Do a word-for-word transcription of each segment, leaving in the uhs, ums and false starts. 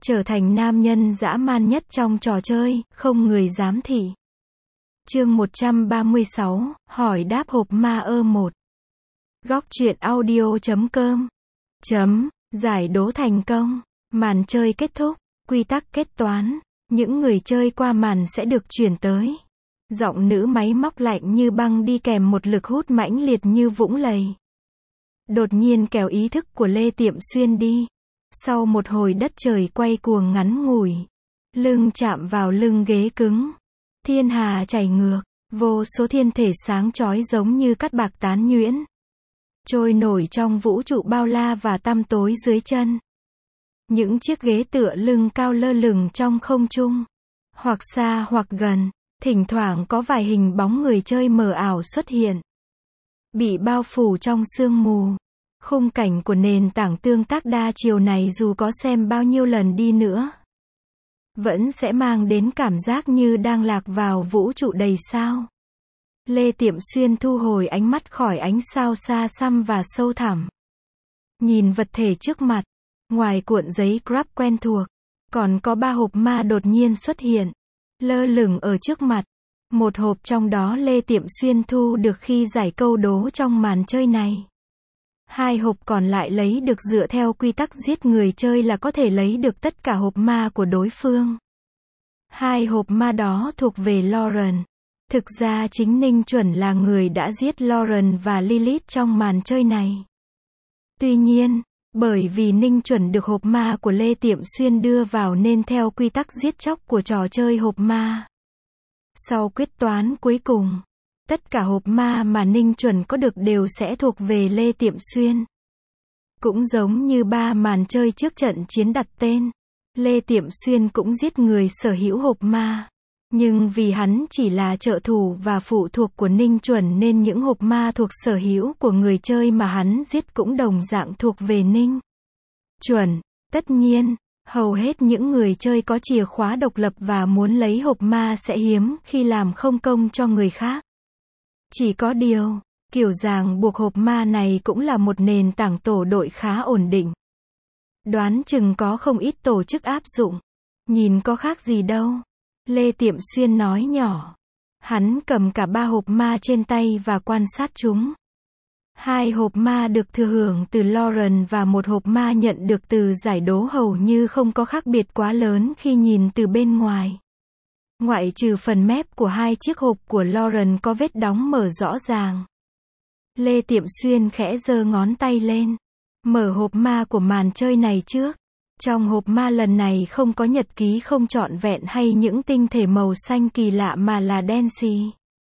trở thành nam nhân dã man nhất trong trò chơi, không người dám thị. Chương một trăm ba mươi sáu, hỏi đáp hộp ma ơ một. Góc truyện audio chấm com. Chấm, giải đố thành công. Màn chơi kết thúc. Quy tắc kết toán. Những người chơi qua màn sẽ được chuyển tới. Giọng nữ máy móc lạnh như băng đi kèm một lực hút mãnh liệt như vũng lầy. Đột nhiên kéo ý thức của Lê Tiệm Xuyên đi. Sau một hồi đất trời quay cuồng ngắn ngủi. Lưng chạm vào lưng ghế cứng. Thiên hà chảy ngược. Vô số thiên thể sáng chói giống như cát bạc tán nhuyễn. Trôi nổi trong vũ trụ bao la và tăm tối dưới chân. Những chiếc ghế tựa lưng cao lơ lửng trong không trung. Hoặc xa hoặc gần. Thỉnh thoảng có vài hình bóng người chơi mờ ảo xuất hiện. Bị bao phủ trong sương mù. Khung cảnh của nền tảng tương tác đa chiều này dù có xem bao nhiêu lần đi nữa, vẫn sẽ mang đến cảm giác như đang lạc vào vũ trụ đầy sao. Lê Tiệm Xuyên thu hồi ánh mắt khỏi ánh sao xa xăm và sâu thẳm. Nhìn vật thể trước mặt. Ngoài cuộn giấy grab quen thuộc, còn có ba hộp ma đột nhiên xuất hiện. Lơ lửng ở trước mặt. Một hộp trong đó Lê Tiệm Xuyên thu được khi giải câu đố trong màn chơi này. Hai hộp còn lại lấy được dựa theo quy tắc giết người chơi là có thể lấy được tất cả hộp ma của đối phương. Hai hộp ma đó thuộc về Lauren. Thực ra chính Ninh Chuẩn là người đã giết Lauren và Lilith trong màn chơi này. Tuy nhiên, bởi vì Ninh Chuẩn được hộp ma của Lê Tiệm Xuyên đưa vào nên theo quy tắc giết chóc của trò chơi hộp ma. Sau quyết toán cuối cùng, tất cả hộp ma mà Ninh Chuẩn có được đều sẽ thuộc về Lê Tiệm Xuyên. Cũng giống như ba màn chơi trước trận chiến đặt tên, Lê Tiệm Xuyên cũng giết người sở hữu hộp ma. Nhưng vì hắn chỉ là trợ thủ và phụ thuộc của Ninh Chuẩn nên những hộp ma thuộc sở hữu của người chơi mà hắn giết cũng đồng dạng thuộc về Ninh Chuẩn. Tất nhiên, hầu hết những người chơi có chìa khóa độc lập và muốn lấy hộp ma sẽ hiếm khi làm không công cho người khác. Chỉ có điều, kiểu ràng buộc hộp ma này cũng là một nền tảng tổ đội khá ổn định. Đoán chừng có không ít tổ chức áp dụng. Nhìn có khác gì đâu. Lê Tiệm Xuyên nói nhỏ. Hắn cầm cả ba hộp ma trên tay và quan sát chúng. Hai hộp ma được thừa hưởng từ Lauren và một hộp ma nhận được từ giải đố hầu như không có khác biệt quá lớn khi nhìn từ bên ngoài. Ngoại trừ phần mép của hai chiếc hộp của Lauren có vết đóng mở rõ ràng. Lê Tiệm Xuyên khẽ giơ ngón tay lên. Mở hộp ma của màn chơi này trước. Trong hộp ma lần này không có nhật ký không trọn vẹn hay những tinh thể màu xanh kỳ lạ mà là đen xì.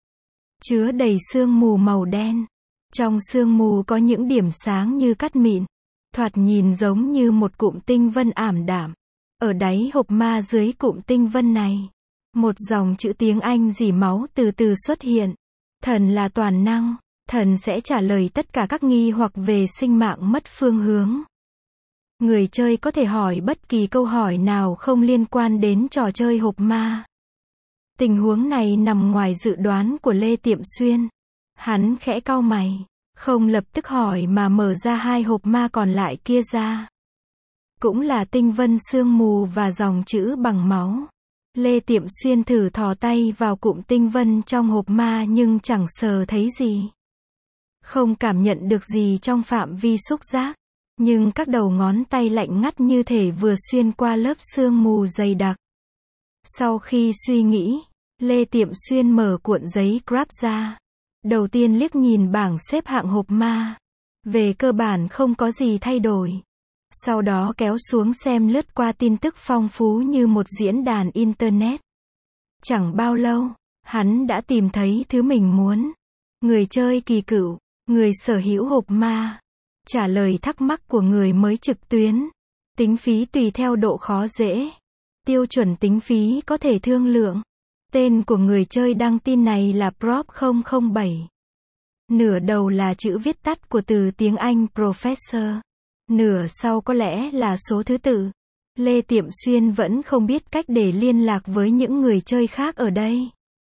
Chứa đầy sương mù màu đen. Trong sương mù có những điểm sáng như cát mịn. Thoạt nhìn giống như một cụm tinh vân ảm đạm. Ở đáy hộp ma dưới cụm tinh vân này, một dòng chữ tiếng Anh rỉ máu từ từ xuất hiện. Thần là toàn năng. Thần sẽ trả lời tất cả các nghi hoặc về sinh mạng mất phương hướng. Người chơi có thể hỏi bất kỳ câu hỏi nào không liên quan đến trò chơi hộp ma. Tình huống này nằm ngoài dự đoán của Lê Tiệm Xuyên. Hắn khẽ cau mày, không lập tức hỏi mà mở ra hai hộp ma còn lại kia ra. Cũng là tinh vân sương mù và dòng chữ bằng máu. Lê Tiệm Xuyên thử thò tay vào cụm tinh vân trong hộp ma nhưng chẳng sờ thấy gì. Không cảm nhận được gì trong phạm vi xúc giác. Nhưng các đầu ngón tay lạnh ngắt như thể vừa xuyên qua lớp sương mù dày đặc. Sau khi suy nghĩ, Lê Tiệm Xuyên mở cuộn giấy grab ra. Đầu tiên liếc nhìn bảng xếp hạng hộp ma. Về cơ bản không có gì thay đổi. Sau đó kéo xuống xem lướt qua tin tức phong phú như một diễn đàn Internet. Chẳng bao lâu, hắn đã tìm thấy thứ mình muốn. Người chơi kỳ cựu, người sở hữu hộp ma. Trả lời thắc mắc của người mới trực tuyến. Tính phí tùy theo độ khó dễ. Tiêu chuẩn tính phí có thể thương lượng. Tên của người chơi đăng tin này là Prop không không bảy. Nửa đầu là chữ viết tắt của từ tiếng Anh Professor. Nửa sau có lẽ là số thứ tự. Lê Tiệm Xuyên vẫn không biết cách để liên lạc với những người chơi khác ở đây.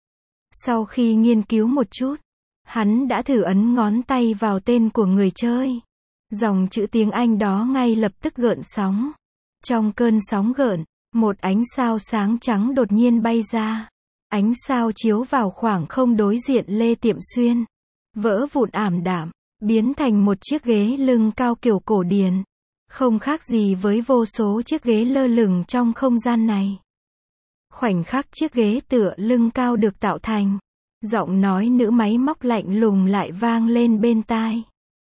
Sau khi nghiên cứu một chút, hắn đã thử ấn ngón tay vào tên của người chơi. Dòng chữ tiếng Anh đó ngay lập tức gợn sóng. Trong cơn sóng gợn, một ánh sao sáng trắng đột nhiên bay ra. Ánh sao chiếu vào khoảng không đối diện Lê Tiệm Xuyên. Vỡ vụn ảm đạm, biến thành một chiếc ghế lưng cao kiểu cổ điển. Không khác gì với vô số chiếc ghế lơ lửng trong không gian này. Khoảnh khắc chiếc ghế tựa lưng cao được tạo thành, giọng nói nữ máy móc lạnh lùng lại vang lên bên tai.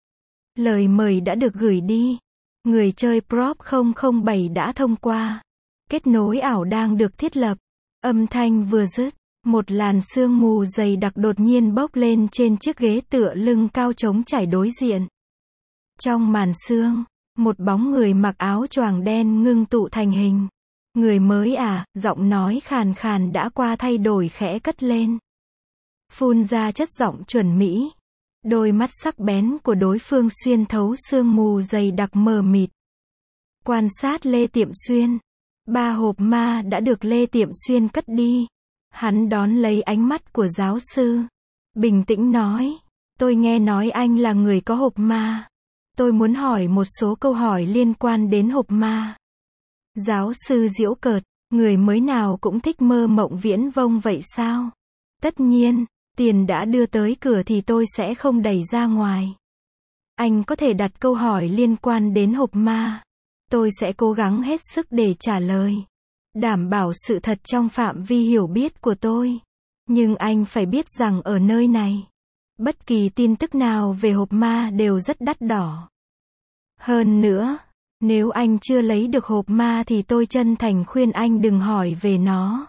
Lời mời đã được gửi đi. Người chơi Prop không không bảy đã thông qua. Kết nối ảo đang được thiết lập. Âm thanh vừa dứt, một làn sương mù dày đặc đột nhiên bốc lên trên chiếc ghế tựa lưng cao trống trải đối diện. Trong màn sương, một bóng người mặc áo choàng đen ngưng tụ thành hình. Người mới à, giọng nói khàn khàn đã qua thay đổi khẽ cất lên. Phun ra chất giọng chuẩn mỹ. Đôi mắt sắc bén của đối phương xuyên thấu sương mù dày đặc mờ mịt. Quan sát Lê Tiệm Xuyên. Ba hộp ma đã được Lê Tiệm Xuyên cất đi. Hắn đón lấy ánh mắt của giáo sư. Bình tĩnh nói. Tôi nghe nói anh là người có hộp ma. Tôi muốn hỏi một số câu hỏi liên quan đến hộp ma. Giáo sư giễu cợt. Người mới nào cũng thích mơ mộng viễn vông vậy sao? Tất nhiên, tiền đã đưa tới cửa thì tôi sẽ không đẩy ra ngoài. Anh có thể đặt câu hỏi liên quan đến hộp ma. Tôi sẽ cố gắng hết sức để trả lời. Đảm bảo sự thật trong phạm vi hiểu biết của tôi. Nhưng anh phải biết rằng ở nơi này, bất kỳ tin tức nào về hộp ma đều rất đắt đỏ. Hơn nữa, nếu anh chưa lấy được hộp ma thì tôi chân thành khuyên anh đừng hỏi về nó.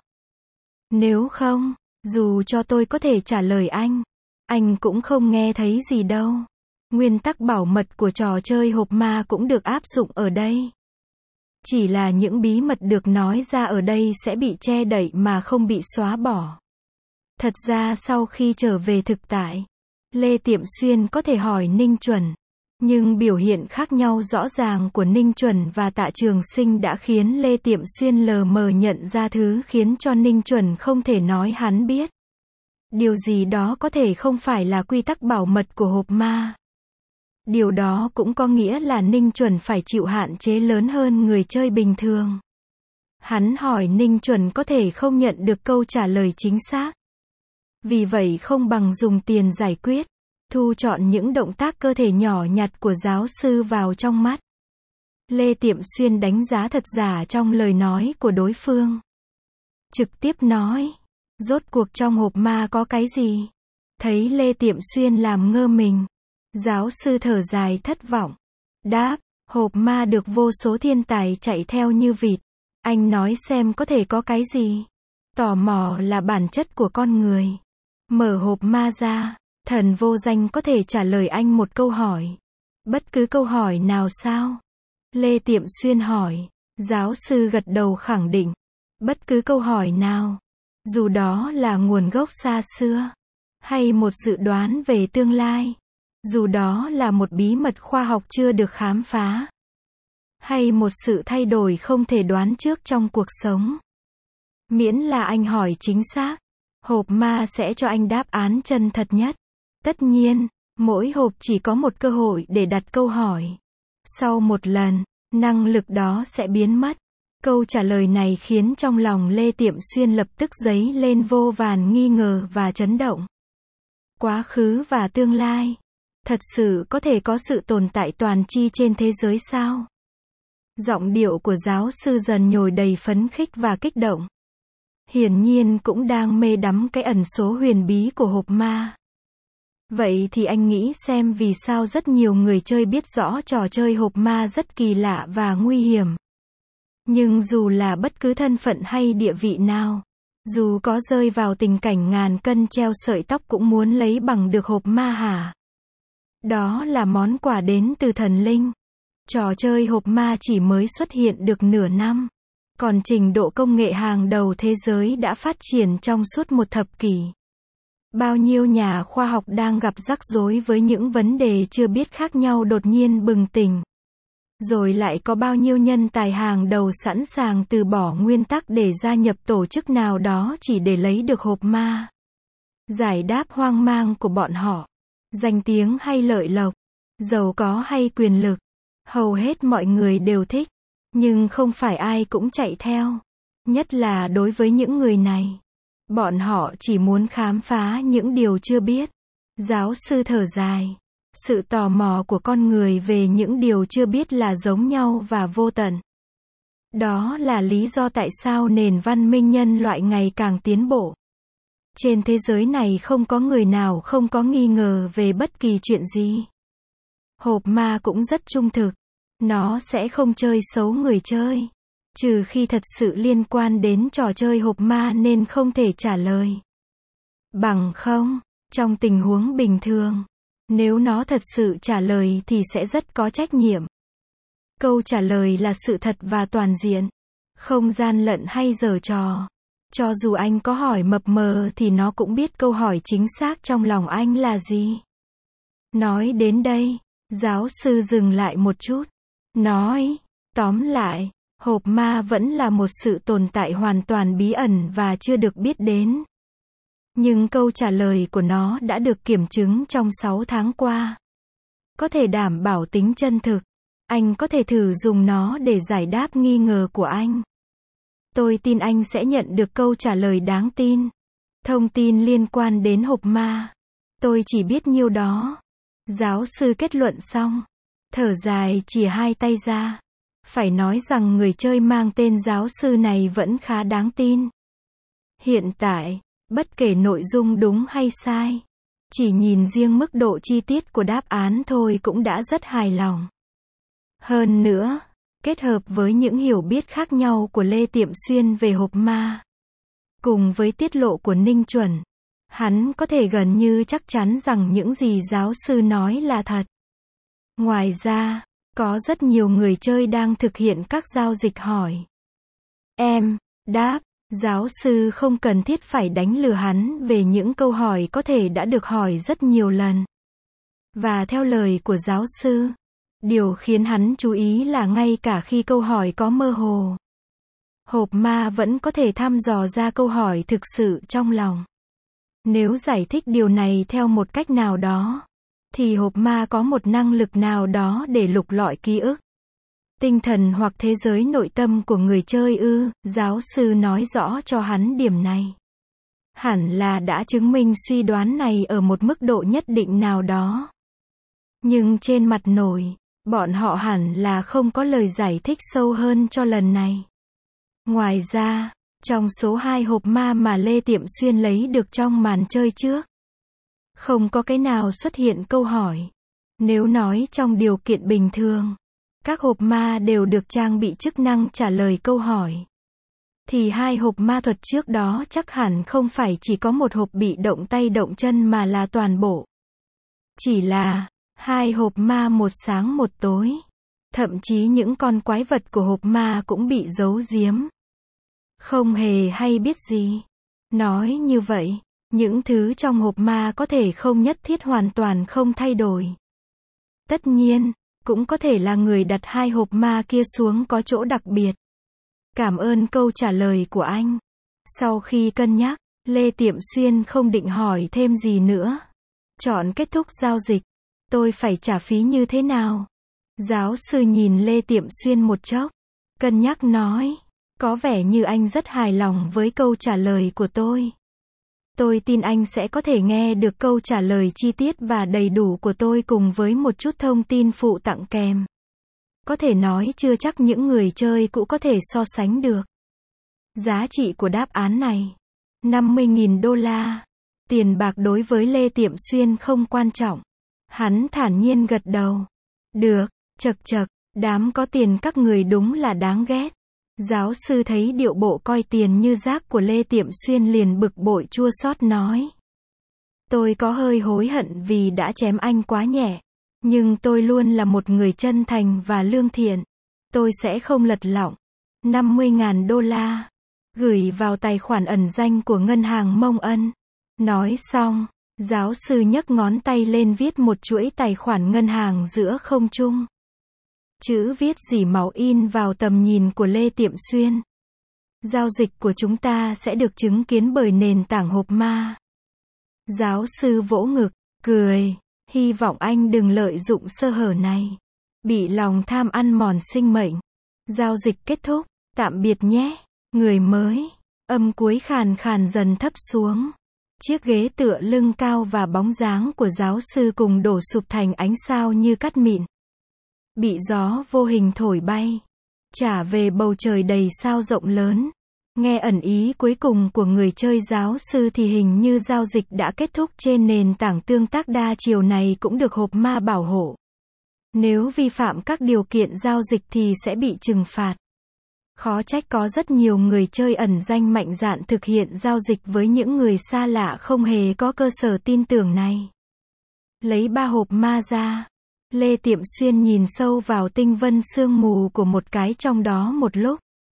Nếu không, dù cho tôi có thể trả lời anh, anh cũng không nghe thấy gì đâu. Nguyên tắc bảo mật của trò chơi hộp ma cũng được áp dụng ở đây. Chỉ là những bí mật được nói ra ở đây sẽ bị che đậy mà không bị xóa bỏ. Thật ra sau khi trở về thực tại, Lê Tiệm Xuyên có thể hỏi Ninh Chuẩn. Nhưng biểu hiện khác nhau rõ ràng của Ninh Chuẩn và Tạ Trường Sinh đã khiến Lê Tiệm Xuyên lờ mờ nhận ra thứ khiến cho Ninh Chuẩn không thể nói hắn biết. Điều gì đó có thể không phải là quy tắc bảo mật của hộp ma. Điều đó cũng có nghĩa là Ninh Chuẩn phải chịu hạn chế lớn hơn người chơi bình thường. Hắn hỏi Ninh Chuẩn có thể không nhận được câu trả lời chính xác. Vì vậy không bằng dùng tiền giải quyết. Thu chọn những động tác cơ thể nhỏ nhặt của giáo sư vào trong mắt. Lê Tiệm Xuyên đánh giá thật giả trong lời nói của đối phương. Trực tiếp nói. Rốt cuộc trong hộp ma có cái gì? Thấy Lê Tiệm Xuyên làm ngơ mình. Giáo sư thở dài thất vọng. Đáp, hộp ma được vô số thiên tài chạy theo như vịt. Anh nói xem có thể có cái gì? Tò mò là bản chất của con người. Mở hộp ma ra. Thần vô danh có thể trả lời anh một câu hỏi. Bất cứ câu hỏi nào sao? Lê Tiệm Xuyên hỏi. Giáo sư gật đầu khẳng định. Bất cứ câu hỏi nào. Dù đó là nguồn gốc xa xưa. Hay một dự đoán về tương lai. Dù đó là một bí mật khoa học chưa được khám phá. Hay một sự thay đổi không thể đoán trước trong cuộc sống. Miễn là anh hỏi chính xác. Hộp ma sẽ cho anh đáp án chân thật nhất. Tất nhiên, mỗi hộp chỉ có một cơ hội để đặt câu hỏi. Sau một lần, năng lực đó sẽ biến mất. Câu trả lời này khiến trong lòng Lê Tiệm Xuyên lập tức dấy lên vô vàn nghi ngờ và chấn động. Quá khứ và tương lai. Thật sự có thể có sự tồn tại toàn tri trên thế giới sao? Giọng điệu của giáo sư dần nhồi đầy phấn khích và kích động. Hiển nhiên cũng đang mê đắm cái ẩn số huyền bí của hộp ma. Vậy thì anh nghĩ xem vì sao rất nhiều người chơi biết rõ trò chơi hộp ma rất kỳ lạ và nguy hiểm. Nhưng dù là bất cứ thân phận hay địa vị nào, dù có rơi vào tình cảnh ngàn cân treo sợi tóc cũng muốn lấy bằng được hộp ma hả? Đó là món quà đến từ thần linh. Trò chơi hộp ma chỉ mới xuất hiện được nửa năm. Còn trình độ công nghệ hàng đầu thế giới đã phát triển trong suốt một thập kỷ. Bao nhiêu nhà khoa học đang gặp rắc rối với những vấn đề chưa biết khác nhau đột nhiên bừng tỉnh. Rồi lại có bao nhiêu nhân tài hàng đầu sẵn sàng từ bỏ nguyên tắc để gia nhập tổ chức nào đó chỉ để lấy được hộp ma. Giải đáp hoang mang của bọn họ. Danh tiếng hay lợi lộc, giàu có hay quyền lực, hầu hết mọi người đều thích. Nhưng không phải ai cũng chạy theo. Nhất là đối với những người này. Bọn họ chỉ muốn khám phá những điều chưa biết. Giáo sư thở dài. Sự tò mò của con người về những điều chưa biết là giống nhau và vô tận. Đó là lý do tại sao nền văn minh nhân loại ngày càng tiến bộ. Trên thế giới này không có người nào không có nghi ngờ về bất kỳ chuyện gì. Hộp ma cũng rất trung thực. Nó sẽ không chơi xấu người chơi. Trừ khi thật sự liên quan đến trò chơi hộp ma nên không thể trả lời. Bằng không, trong tình huống bình thường, nếu nó thật sự trả lời thì sẽ rất có trách nhiệm. Câu trả lời là sự thật và toàn diện. Không gian lận hay giở trò. Cho dù anh có hỏi mập mờ thì nó cũng biết câu hỏi chính xác trong lòng anh là gì. Nói đến đây, giáo sư dừng lại một chút. Nói, tóm lại, hộp ma vẫn là một sự tồn tại hoàn toàn bí ẩn và chưa được biết đến. Nhưng câu trả lời của nó đã được kiểm chứng trong sáu tháng qua. Có thể đảm bảo tính chân thực. Anh có thể thử dùng nó để giải đáp nghi ngờ của anh. Tôi tin anh sẽ nhận được câu trả lời đáng tin. Thông tin liên quan đến hộp ma. Tôi chỉ biết nhiêu đó. Giáo sư kết luận xong. Thở dài chìa hai tay ra. Phải nói rằng người chơi mang tên giáo sư này vẫn khá đáng tin. Hiện tại, bất kể nội dung đúng hay sai, chỉ nhìn riêng mức độ chi tiết của đáp án thôi cũng đã rất hài lòng. Hơn nữa, kết hợp với những hiểu biết khác nhau của Lê Tiệm Xuyên về hộp ma, cùng với tiết lộ của Ninh Chuẩn, hắn có thể gần như chắc chắn rằng những gì giáo sư nói là thật. Ngoài ra, có rất nhiều người chơi đang thực hiện các giao dịch hỏi. Em, đáp, giáo sư không cần thiết phải đánh lừa hắn về những câu hỏi có thể đã được hỏi rất nhiều lần. Và theo lời của giáo sư, điều khiến hắn chú ý là ngay cả khi câu hỏi có mơ hồ, hộp ma vẫn có thể thăm dò ra câu hỏi thực sự trong lòng. Nếu giải thích điều này theo một cách nào đó, thì hộp ma có một năng lực nào đó để lục lọi ký ức, tinh thần hoặc thế giới nội tâm của người chơi ư, giáo sư nói rõ cho hắn điểm này. Hẳn là đã chứng minh suy đoán này ở một mức độ nhất định nào đó. Nhưng trên mặt nổi, bọn họ hẳn là không có lời giải thích sâu hơn cho lần này. Ngoài ra, trong số hai hộp ma mà Lê Tiệm Xuyên lấy được trong màn chơi trước, không có cái nào xuất hiện câu hỏi. Nếu nói trong điều kiện bình thường, các hộp ma đều được trang bị chức năng trả lời câu hỏi, thì hai hộp ma thuật trước đó chắc hẳn không phải chỉ có một hộp bị động tay động chân mà là toàn bộ. Chỉ là hai hộp ma một sáng một tối. Thậm chí những con quái vật của hộp ma cũng bị giấu giếm. Không hề hay biết gì. Nói như vậy, những thứ trong hộp ma có thể không nhất thiết hoàn toàn không thay đổi. Tất nhiên, cũng có thể là người đặt hai hộp ma kia xuống có chỗ đặc biệt. Cảm ơn câu trả lời của anh. Sau khi cân nhắc, Lê Tiệm Xuyên không định hỏi thêm gì nữa. Chọn kết thúc giao dịch. Tôi phải trả phí như thế nào? Giáo sư nhìn Lê Tiệm Xuyên một chốc. Cân nhắc nói. Có vẻ như anh rất hài lòng với câu trả lời của tôi. Tôi tin anh sẽ có thể nghe được câu trả lời chi tiết và đầy đủ của tôi cùng với một chút thông tin phụ tặng kèm. Có thể nói chưa chắc những người chơi cũ có thể so sánh được. Giá trị của đáp án này. năm mươi nghìn đô la. Tiền bạc đối với Lê Tiệm Xuyên không quan trọng. Hắn thản nhiên gật đầu. Được, chật chật, đám có tiền các người đúng là đáng ghét. Giáo sư thấy điệu bộ coi tiền như rác của Lê Tiệm Xuyên liền bực bội chua xót nói. Tôi có hơi hối hận vì đã chém anh quá nhẹ. Nhưng tôi luôn là một người chân thành và lương thiện. Tôi sẽ không lật lọng. năm mươi nghìn đô la. Gửi vào tài khoản ẩn danh của ngân hàng Mông Ân. Nói xong, giáo sư nhấc ngón tay lên viết một chuỗi tài khoản ngân hàng giữa không trung. Chữ viết dỉ máu in vào tầm nhìn của Lê Tiệm Xuyên. Giao dịch của chúng ta sẽ được chứng kiến bởi nền tảng hộp ma. Giáo sư vỗ ngực, cười. Hy vọng anh đừng lợi dụng sơ hở này. Bị lòng tham ăn mòn sinh mệnh. Giao dịch kết thúc. Tạm biệt nhé. Người mới. Âm cuối khàn khàn dần thấp xuống. Chiếc ghế tựa lưng cao và bóng dáng của giáo sư cùng đổ sụp thành ánh sao như cắt mịn. Bị gió vô hình thổi bay. Trả về bầu trời đầy sao rộng lớn. Nghe ẩn ý cuối cùng của người chơi giáo sư thì hình như giao dịch đã kết thúc trên nền tảng tương tác đa chiều này cũng được hộp ma bảo hộ. Nếu vi phạm các điều kiện giao dịch thì sẽ bị trừng phạt. Khó trách có rất nhiều người chơi ẩn danh mạnh dạn thực hiện giao dịch với những người xa lạ không hề có cơ sở tin tưởng này. Lấy ba hộp ma ra. Lê Tiệm Xuyên nhìn sâu vào tinh vân sương mù của một cái trong đó một lúc.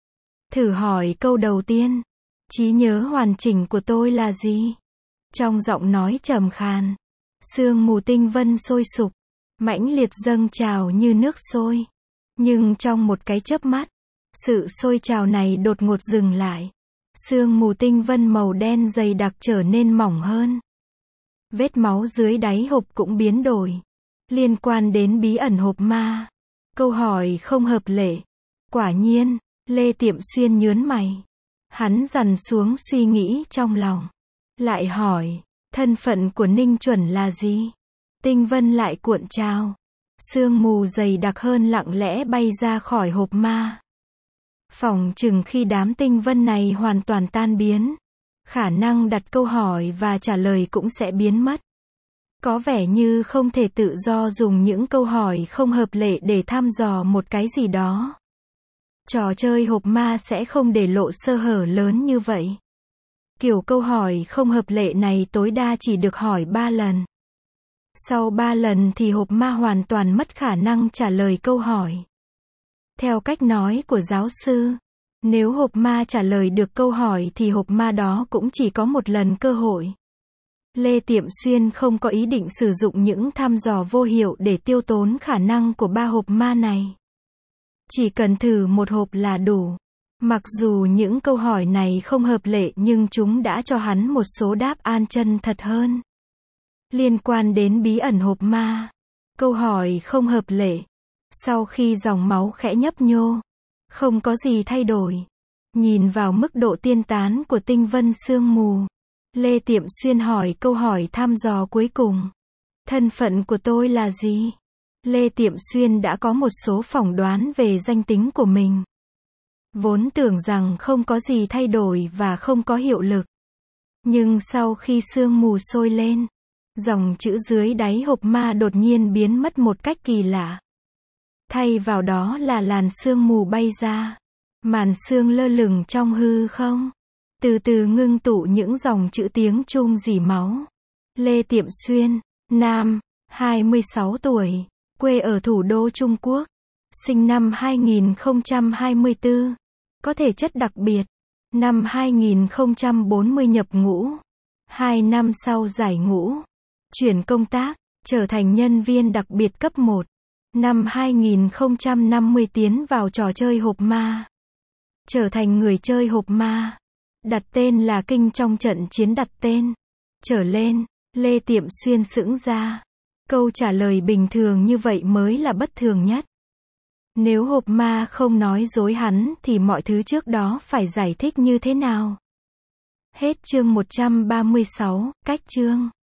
Thử hỏi câu đầu tiên. Trí nhớ hoàn chỉnh của tôi là gì? Trong giọng nói trầm khàn. Sương mù tinh vân sôi sục. Mãnh liệt dâng trào như nước sôi. Nhưng trong một cái chớp mắt, sự sôi trào này đột ngột dừng lại. Sương mù tinh vân màu đen dày đặc trở nên mỏng hơn. Vết máu dưới đáy hộp cũng biến đổi. Liên quan đến bí ẩn hộp ma. Câu hỏi không hợp lệ. Quả nhiên, Lê Tiệm Xuyên nhớn mày. Hắn dằn xuống suy nghĩ trong lòng. Lại hỏi, thân phận của Ninh Chuẩn là gì? Tinh vân lại cuộn trào. Sương mù dày đặc hơn lặng lẽ bay ra khỏi hộp ma. Phỏng chừng khi đám tinh vân này hoàn toàn tan biến, khả năng đặt câu hỏi và trả lời cũng sẽ biến mất. Có vẻ như không thể tự do dùng những câu hỏi không hợp lệ để thăm dò một cái gì đó. Trò chơi hộp ma sẽ không để lộ sơ hở lớn như vậy. Kiểu câu hỏi không hợp lệ này tối đa chỉ được hỏi ba lần. Sau ba lần thì hộp ma hoàn toàn mất khả năng trả lời câu hỏi. Theo cách nói của giáo sư, nếu hộp ma trả lời được câu hỏi thì hộp ma đó cũng chỉ có một lần cơ hội. Lê Tiệm Xuyên không có ý định sử dụng những thăm dò vô hiệu để tiêu tốn khả năng của ba hộp ma này. Chỉ cần thử một hộp là đủ. Mặc dù những câu hỏi này không hợp lệ nhưng chúng đã cho hắn một số đáp án chân thật hơn. Liên quan đến bí ẩn hộp ma. Câu hỏi không hợp lệ. Sau khi dòng máu khẽ nhấp nhô, không có gì thay đổi. Nhìn vào mức độ tiên tán của tinh vân sương mù, Lê Tiệm Xuyên hỏi câu hỏi thăm dò cuối cùng. Thân phận của tôi là gì? Lê Tiệm Xuyên đã có một số phỏng đoán về danh tính của mình. Vốn tưởng rằng không có gì thay đổi và không có hiệu lực. Nhưng sau khi sương mù sôi lên, dòng chữ dưới đáy hộp ma đột nhiên biến mất một cách kỳ lạ. Thay vào đó là làn sương mù bay ra. Màn sương lơ lửng trong hư không. Từ từ ngưng tụ những dòng chữ tiếng Trung rỉ máu. Lê Tiệm Xuyên, nam, hai mươi sáu tuổi, quê ở thủ đô Trung Quốc. Sinh năm hai nghìn không trăm hai mươi tư. Có thể chất đặc biệt. Năm hai nghìn không trăm bốn mươi nhập ngũ. Hai năm sau giải ngũ. Chuyển công tác, trở thành nhân viên đặc biệt cấp một. Năm hai nghìn không trăm năm mươi tiến vào trò chơi hộp ma. Trở thành người chơi hộp ma. Đặt tên là Kinh trong trận chiến đặt tên. Trở lên, Lê Tiệm Xuyên sững ra. Câu trả lời bình thường như vậy mới là bất thường nhất. Nếu hộp ma không nói dối hắn thì mọi thứ trước đó phải giải thích như thế nào? Hết chương một trăm ba mươi sáu, cách chương.